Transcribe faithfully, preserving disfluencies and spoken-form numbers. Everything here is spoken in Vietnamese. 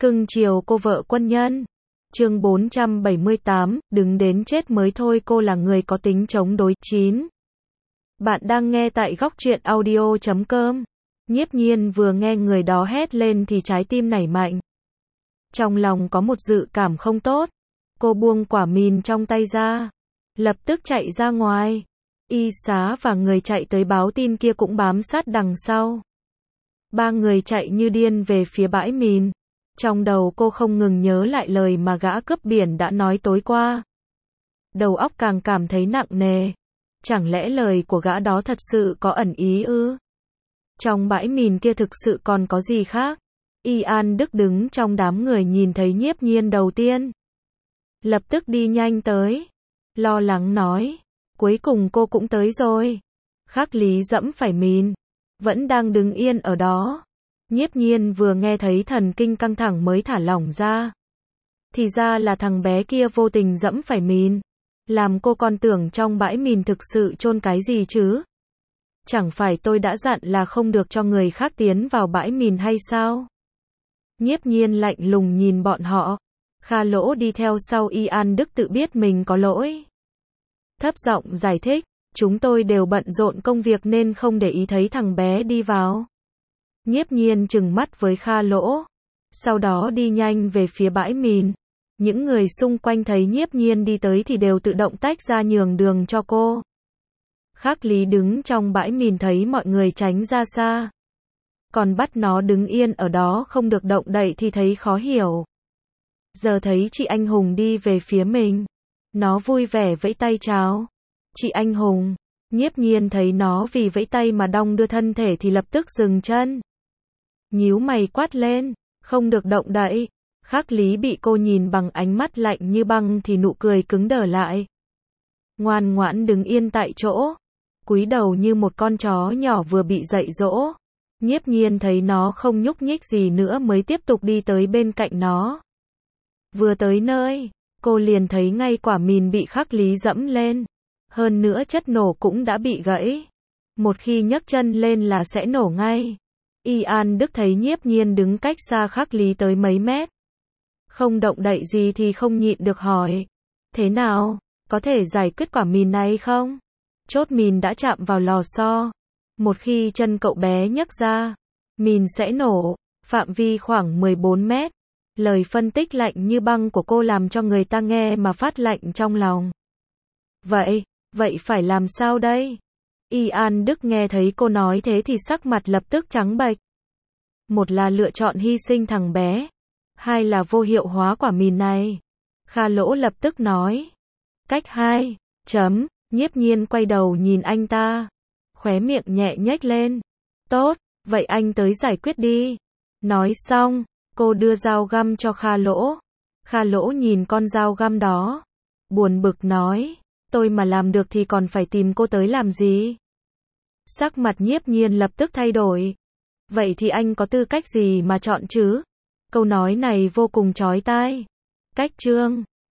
Cưng chiều cô vợ quân nhân. Chương bốn trăm bảy mươi tám, đứng đến chết mới thôi, cô là người có tính chống đối. chín. Bạn đang nghe tại góc truyện audio chấm com. Nhiếp Nhiên vừa nghe người đó hét lên thì trái tim nảy mạnh. Trong lòng có một dự cảm không tốt. Cô buông quả mìn trong tay ra, lập tức chạy ra ngoài. Y xá và người chạy tới báo tin kia cũng bám sát đằng sau. Ba người chạy như điên về phía bãi mìn. Trong đầu cô không ngừng nhớ lại lời mà gã cướp biển đã nói tối qua. Đầu óc càng cảm thấy nặng nề. Chẳng lẽ lời của gã đó thật sự có ẩn ý ư? Trong bãi mìn kia thực sự còn có gì khác? Y An Đức đứng trong đám người nhìn thấy Nhiếp Nhiên đầu tiên. Lập tức đi nhanh tới. Lo lắng nói. Cuối cùng cô cũng tới rồi. Khắc Lý dẫm phải mìn. Vẫn đang đứng yên ở đó. Nhiếp Nhiên vừa nghe thấy thần kinh căng thẳng mới thả lỏng ra. Thì ra là thằng bé kia vô tình dẫm phải mìn. Làm cô còn tưởng trong bãi mìn thực sự chôn cái gì chứ? Chẳng phải tôi đã dặn là không được cho người khác tiến vào bãi mìn hay sao? Nhiếp Nhiên lạnh lùng nhìn bọn họ. Kha Lỗ đi theo sau. Y An Đức tự biết mình có lỗi. Thấp giọng giải thích, chúng tôi đều bận rộn công việc nên không để ý thấy thằng bé đi vào. Nhiếp Nhiên trừng mắt với Kha Lỗ. Sau đó đi nhanh về phía bãi mìn. Những người xung quanh thấy Nhiếp Nhiên đi tới thì đều tự động tách ra nhường đường cho cô. Khắc Lý đứng trong bãi mìn thấy mọi người tránh ra xa. Còn bắt nó đứng yên ở đó không được động đậy thì thấy khó hiểu. Giờ thấy chị Anh Hùng đi về phía mình. Nó vui vẻ vẫy tay chào. Chị Anh Hùng. Nhiếp Nhiên thấy nó vì vẫy tay mà đong đưa thân thể thì lập tức dừng chân. Nhíu mày quát lên. Không được động đậy. Khắc Lý bị cô nhìn bằng ánh mắt lạnh như băng thì nụ cười cứng đờ lại. Ngoan ngoãn đứng yên tại chỗ. Cúi đầu như một con chó nhỏ vừa bị dạy dỗ. Nhiếp Nhiên thấy nó không nhúc nhích gì nữa mới tiếp tục đi tới bên cạnh nó. Vừa tới nơi, cô liền thấy ngay quả mìn bị Khắc Lý dẫm lên. Hơn nữa chất nổ cũng đã bị gãy. Một khi nhấc chân lên là sẽ nổ ngay. Y An Đức thấy Nhiếp Nhiên đứng cách xa Khắc Lý tới mấy mét. Không động đậy gì thì không nhịn được hỏi. Thế nào? Có thể giải quyết quả mìn này không? Chốt mìn đã chạm vào lò xo. Một khi chân cậu bé nhấc ra, mìn sẽ nổ. Phạm vi khoảng mười bốn mét. Lời phân tích lạnh như băng của cô làm cho người ta nghe mà phát lạnh trong lòng. Vậy, vậy phải làm sao đây? Y An Đức nghe thấy cô nói thế thì sắc mặt lập tức trắng bệch. Một là lựa chọn hy sinh thằng bé. Hai là vô hiệu hóa quả mìn này. Kha Lỗ lập tức nói. Cách hai. Chấm. Nhiếp Nhiên quay đầu nhìn anh ta. Khóe miệng nhẹ nhếch lên. Tốt, vậy anh tới giải quyết đi. Nói xong, cô đưa dao găm cho Kha Lỗ. Kha Lỗ nhìn con dao găm đó. Buồn bực nói. Tôi mà làm được thì còn phải tìm cô tới làm gì? Sắc mặt Nhiếp Nhiên lập tức thay đổi. Vậy thì anh có tư cách gì mà chọn chứ? Câu nói này vô cùng chói tai. Cách chương.